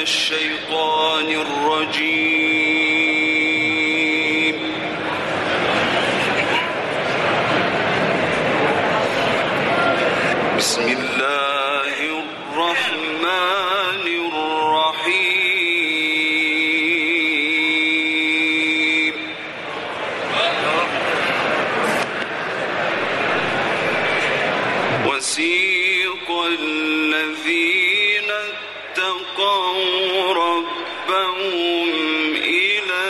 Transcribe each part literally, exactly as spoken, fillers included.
الشيطان الرجيم. بسم الله الرحمن الرحيم. وسيق الذين اتقوا ربهم إلى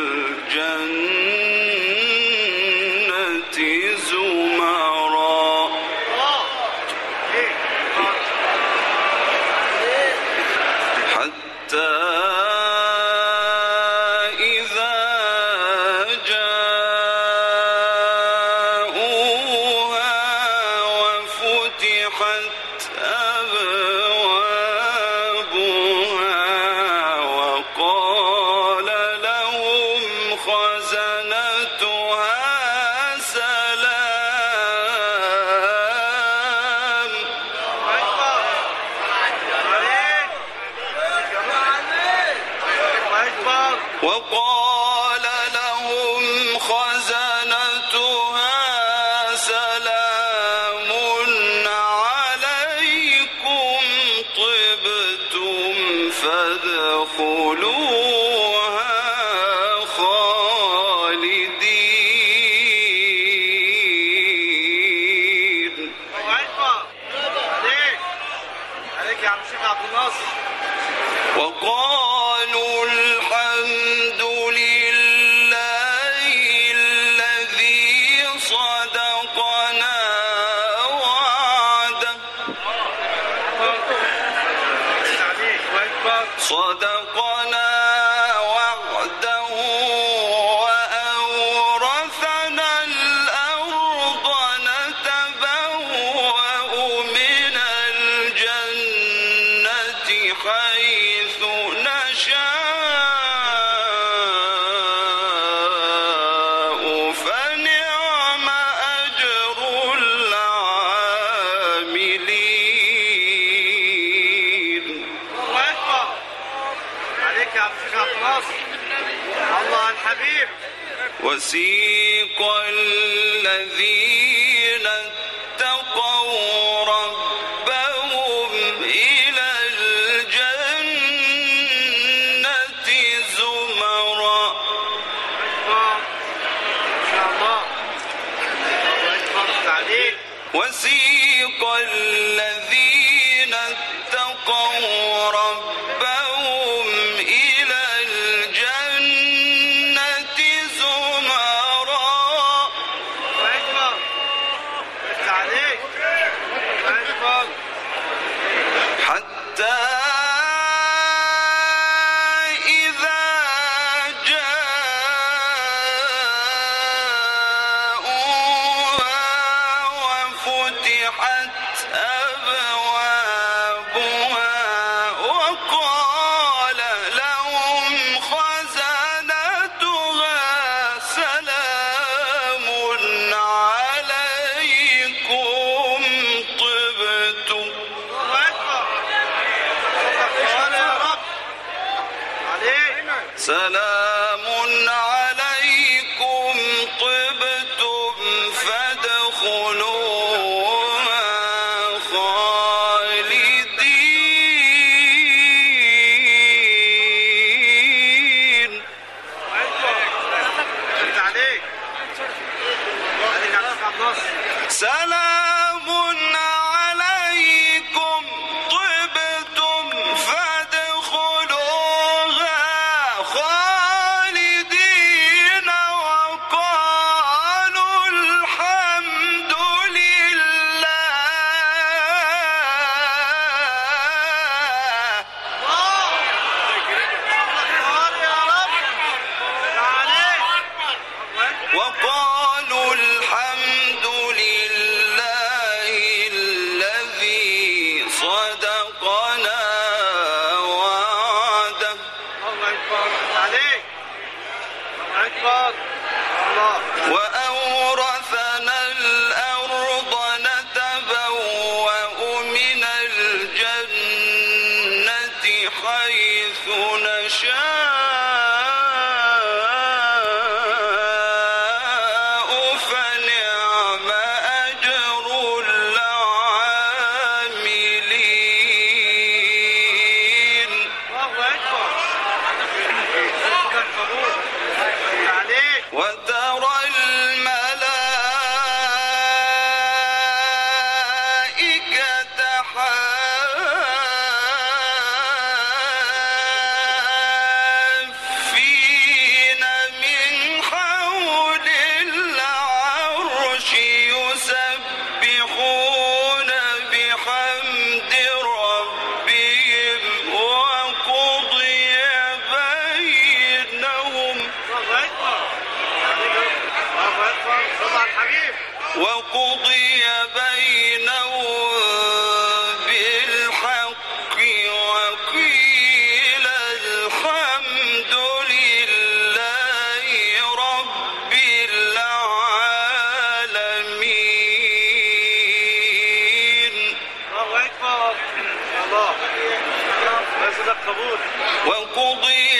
الجنة زمرا حتى إذا جاءوها وفتحت أبوابها وقال لهم خزنتها سلام وقال لهم خزنتها سلام عليكم طبتم فادخلوها خالدين. وقالوا الحمد لله الذي صدقنا وعده صدقنا وعده وأورثنا الأرض نتبوأ من الجنة حيث نشاء فنعم أجر العاملين. الله الحبيب. وسيق الذين اتقوا ربهم إلى الجنة زمرا وسيق الذين اتقوا ربهم إلى الجنة زمرا حتى إذا جاءوها وفتحت أبوابها وقال لهم خزنتها سلام عليكم طبتم سلام عليكم طبتم فادخلوها خالدين. سلام عليكم طبتم فادخلوها خالدين وقالوا الحمد لله وقالوا الحمد لله الذي صدقنا وعده وأورثنا الأرض نتبوأ من الجنة حيث يشاء فنعم أجر العاملين الله أكبر. عليك. وترى الملائكة حافين من حول العرش يسبحون بحمد ربهم وقضي بينهم الله أكبر. الله أكبر. صلى على الحبيب. وقضي بينهم بالحق وقيل الحمد لله رب العالمين الله أكبر. الله. بس ده قبول. وقضي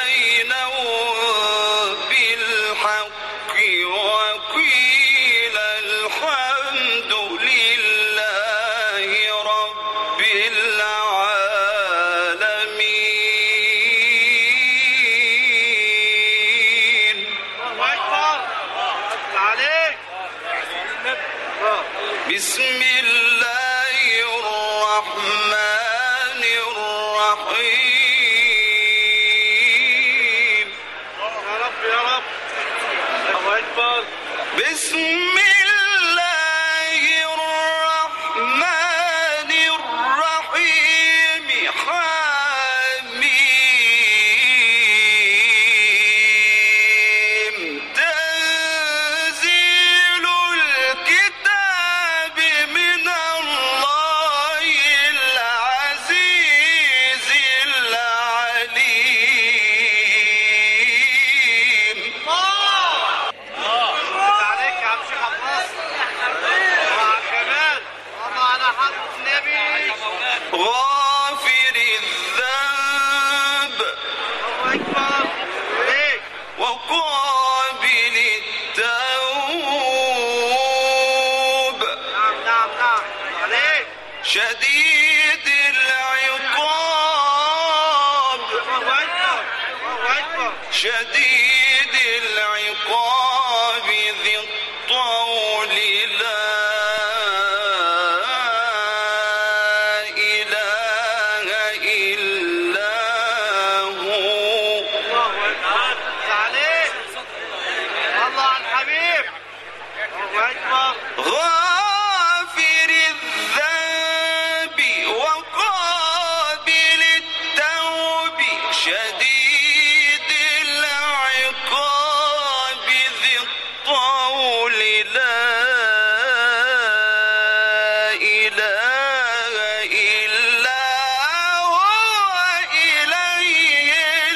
بينهم بالحق وقيل الحمد لله رب العالمين الله أكبر. عليك. الله. بسم الله الرحمن الرحيم يا رب يا رب. الله أكبر. بسم الله الرحمن الرحيم حميم تنزيل الكتاب من الله العزيز العليم عليك يا عم شيخ عباس. الله على الجمال. الله على حضرة النبي. غافر الذنب الله أكبر. عليك. وقابل التوب نعم نعم نعم. عليك. شديد العقاب الله أكبر. الله أكبر. شديد العقاب ذي الطول لا إله إلا هو الله أكبر. عليك. الله على الحبيب. الله أكبر. غافر الذنب وقابل التوب شديد العقاب ذي الطول لا إله إلا هو إليه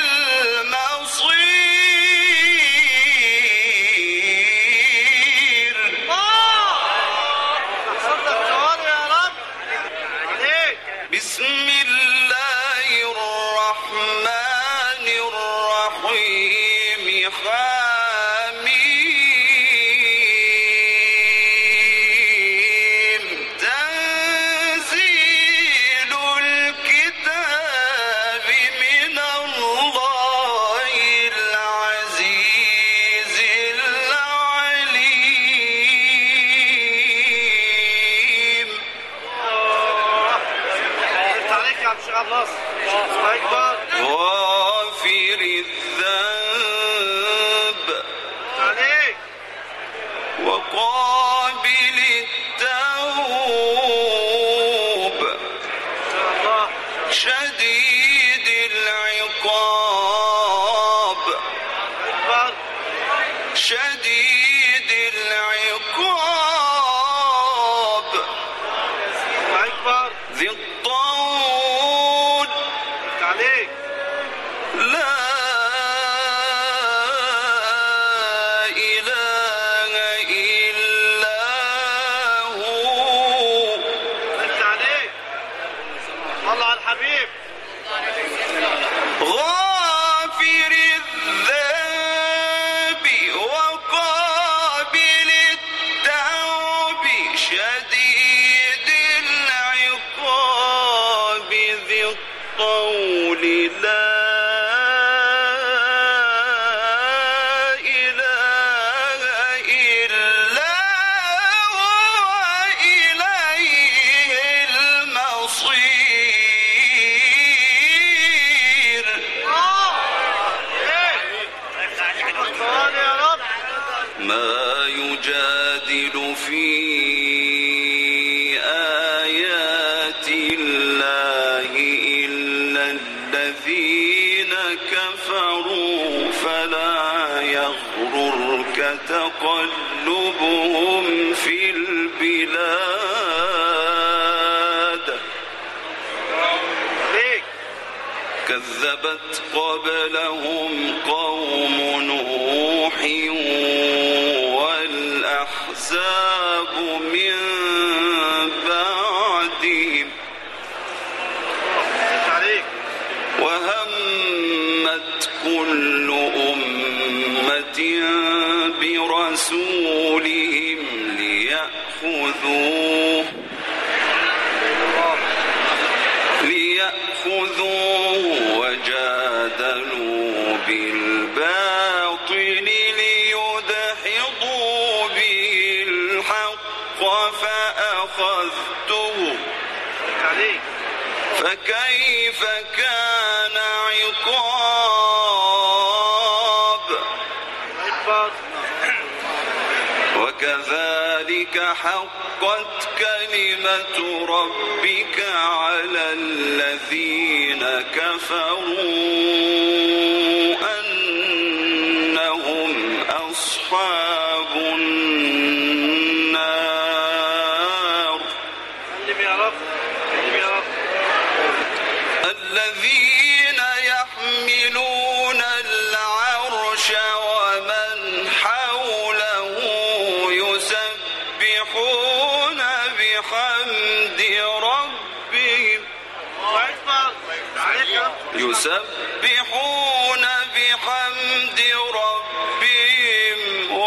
المصير صلى الجوار يا رب. عليك. بسم الله الرحمن الرحيم حميم تنزيل الكتاب من الله العزيز العليم عليك يا عم شيخ عباس. الله أكبر. غافر الذنب عليك. وقابل التوب الله. شديد العقاب أكبر. شديد العقاب الله أكبر. ذي الطول عليك. لا إله إلا هو انت عليك. الله على الحبيب. غافر قول لا إله إلا هو إليه المصير. ما يجادل في آيات الله إلا الذين كفروا فلا يغررك تقلبهم في البلاد. كذبت قبلهم قوم نوح والأحزاب من بعدهم وهمت كل أمة برسولهم ليأخذوه ليأخذوه وجادلوا بالباطل ليدحضوا به الحق فأخذته فكيف كان عقاب. وكذلك حقت كلمة ربك على الذين كفروا أنهم أصحاب النار. الذين يحملون العرش ومن حوله يسبحون بحمد ربهم يسبحون بحمد ربهم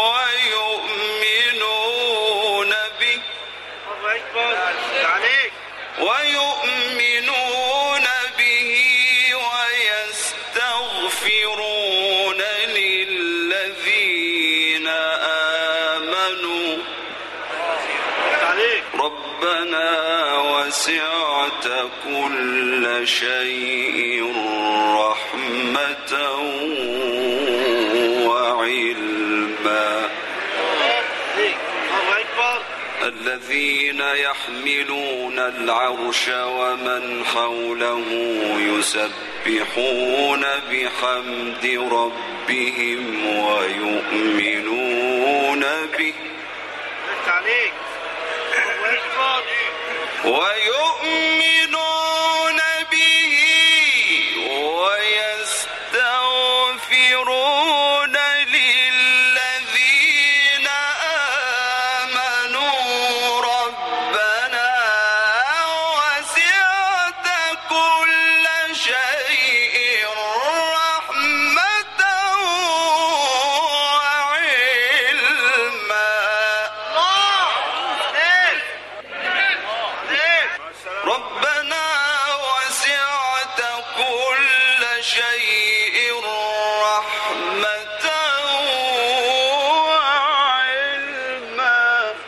ويؤمنون به ويؤمنون به ويستغفرون للذين آمنوا ربنا وسعت كل شيء رحمة وعلما. الذين يحملون العرش ومن حوله يسبحون بحمد ربهم ويؤمنون به ويؤمنون به ويستغفرون للذين آمنوا ربنا وسعت كل شيء رحمة وعلما. ربنا وسعت كل شيء رحمة وعلما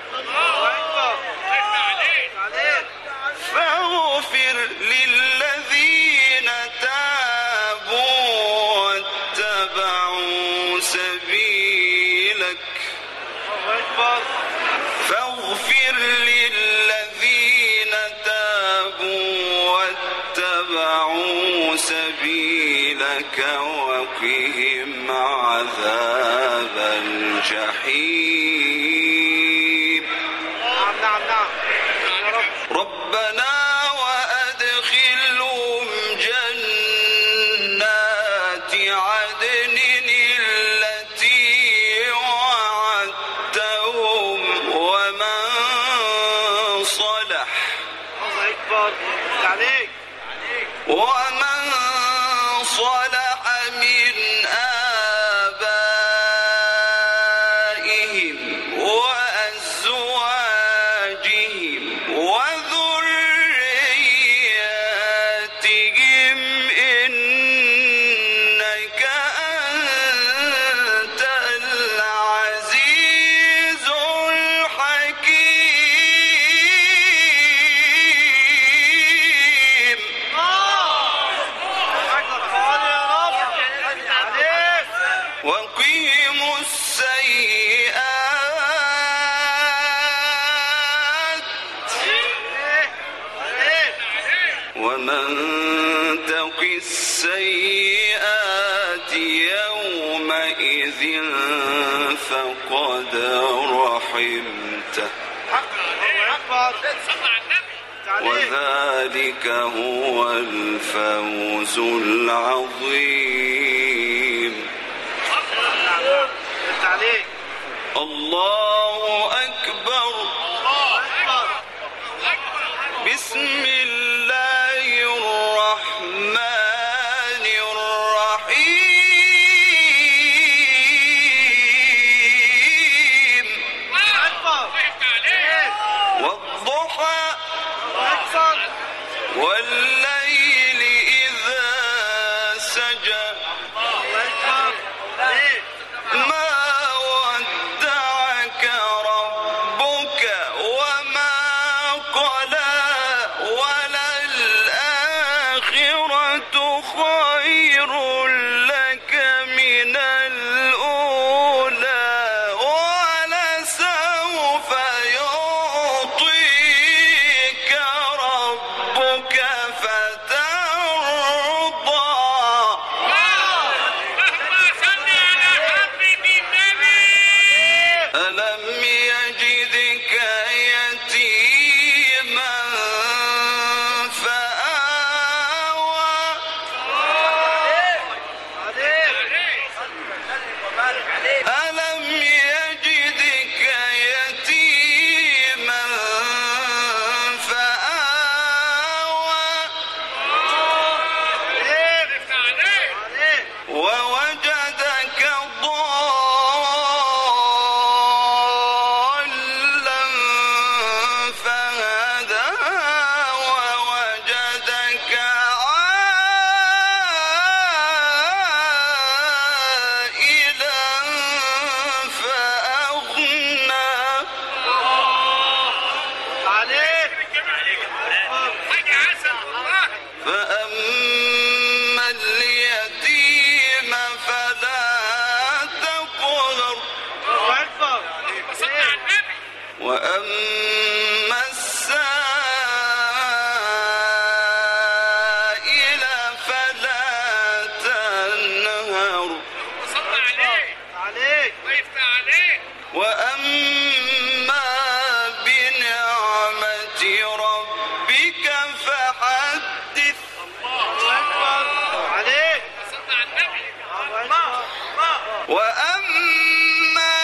فاغفر للذين تابوا واتبعوا سبيلك فاغفر للذين تابوا واتبعوا سبيلك وقهم عذاب الجحيم. ربنا وأدخلهم جنات عدن التي وعدتهم ومن صلح ومن صلح من آبائهم وأزواجهم وذرياتهم ومن تق السيئات يومئذ فقد رحمته وذلك هو الفوز العظيم. الله أكبر. بسم الله الرحمن الرحيم. والضحى والليل إذا سجى ما ودعك ربك وما قلى وللآخرة خير لك من الأولى ولسوف يعطيك ربك فترضى. ألم يجدك يتيما فآوى ألم يجدك يتيما فآوى ووجدك ضالا فهدى ووجدك عائلا فأغنى فأما اليتيم فلا تقهر وأما السائل فلا تنهر وأما بنعمة ربك فحدث. وأما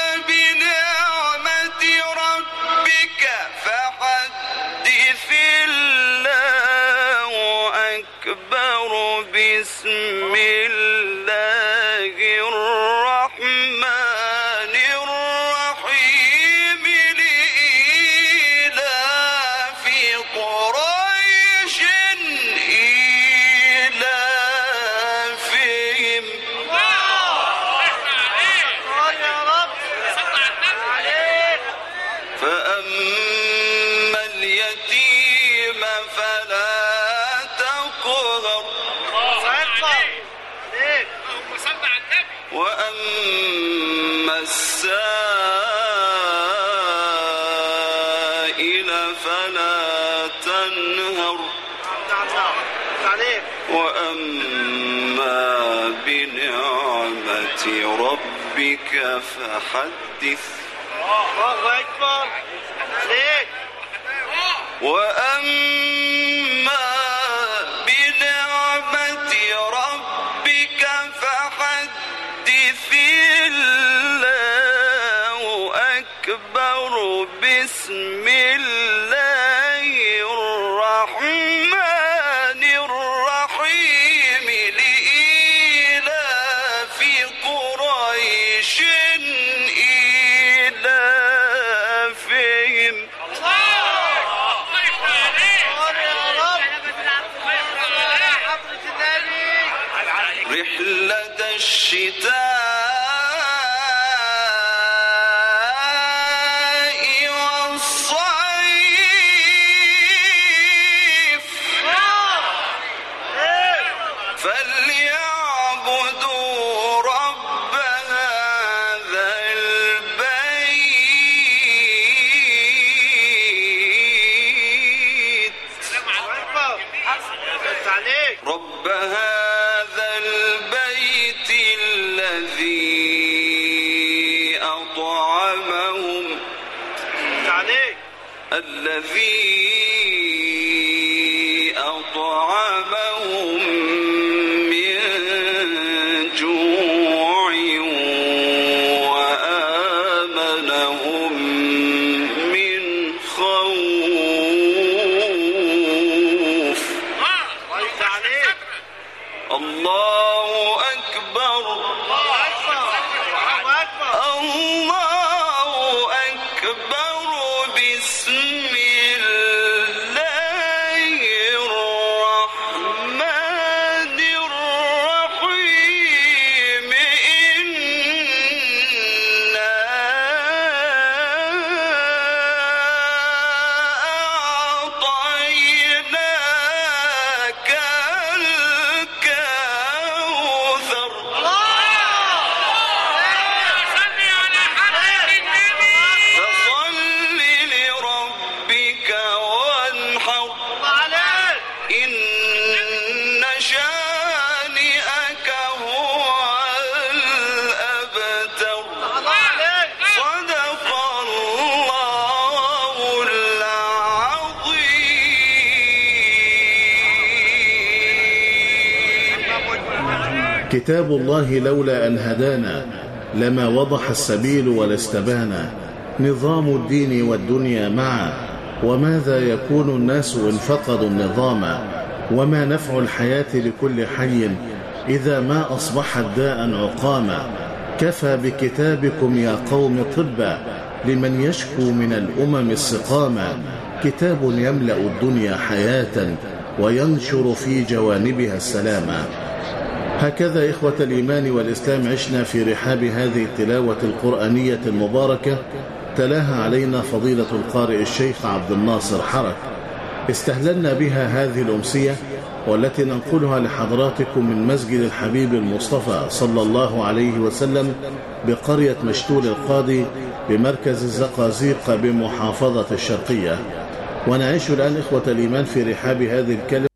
بنعمة ربك فحدث الله أكبر. بسم الله الرحمن الرحيم. لإيلاف قريش إيلافهم فأما اليتيم فلا تقهر وأما السائل فلا تنهر وأما بنعمة ربك فحدث. وأما بنعمة ربك فحدث الله أكبر. بسم الله الرحمن الرحيم. لإيلاف قريش إيلافهم رحلة الشتاء والصيف فليعبدوا رب هذا البيت رب هذا البيت الذي أطعمهم عليك الذي أطعمهم من جوع وآمنهم من خوف. كويس عليك. الله أكبر الله أكبر الله أكبر الله أكبر. بسم الله الرحمن الرحيم. إنا أعطيناك الكوثر. فصل لربك وانحر. إن شانئك هو الأبتر. صدق الله العظيم. كتاب الله لولا أن هدانا لما وضح السبيل ولا استبانا. نظام الدين والدنيا معا، وماذا يكون الناس إن فقدوا النظام؟ وما نفع الحياة لكل حي إذا ما أصبحت داء عقاما؟ كفى بكتابكم يا قوم طبا لمن يشكو من الأمم السقاما. كتاب يملأ الدنيا حياة وينشر في جوانبها السلاما. هكذا إخوة الإيمان والإسلام عشنا في رحاب هذه التلاوة القرآنية المباركة، تلاها علينا فضيلة القارئ الشيخ عبد الناصر حرك. استهللنا بها هذه الأمسية والتي ننقلها لحضراتكم من مسجد الحبيب المصطفى صلى الله عليه وسلم بقرية مشتول القاضي بمركز الزقازيق بمحافظة الشرقية. ونعيش الآن إخوة الإيمان في رحاب هذه الكلمة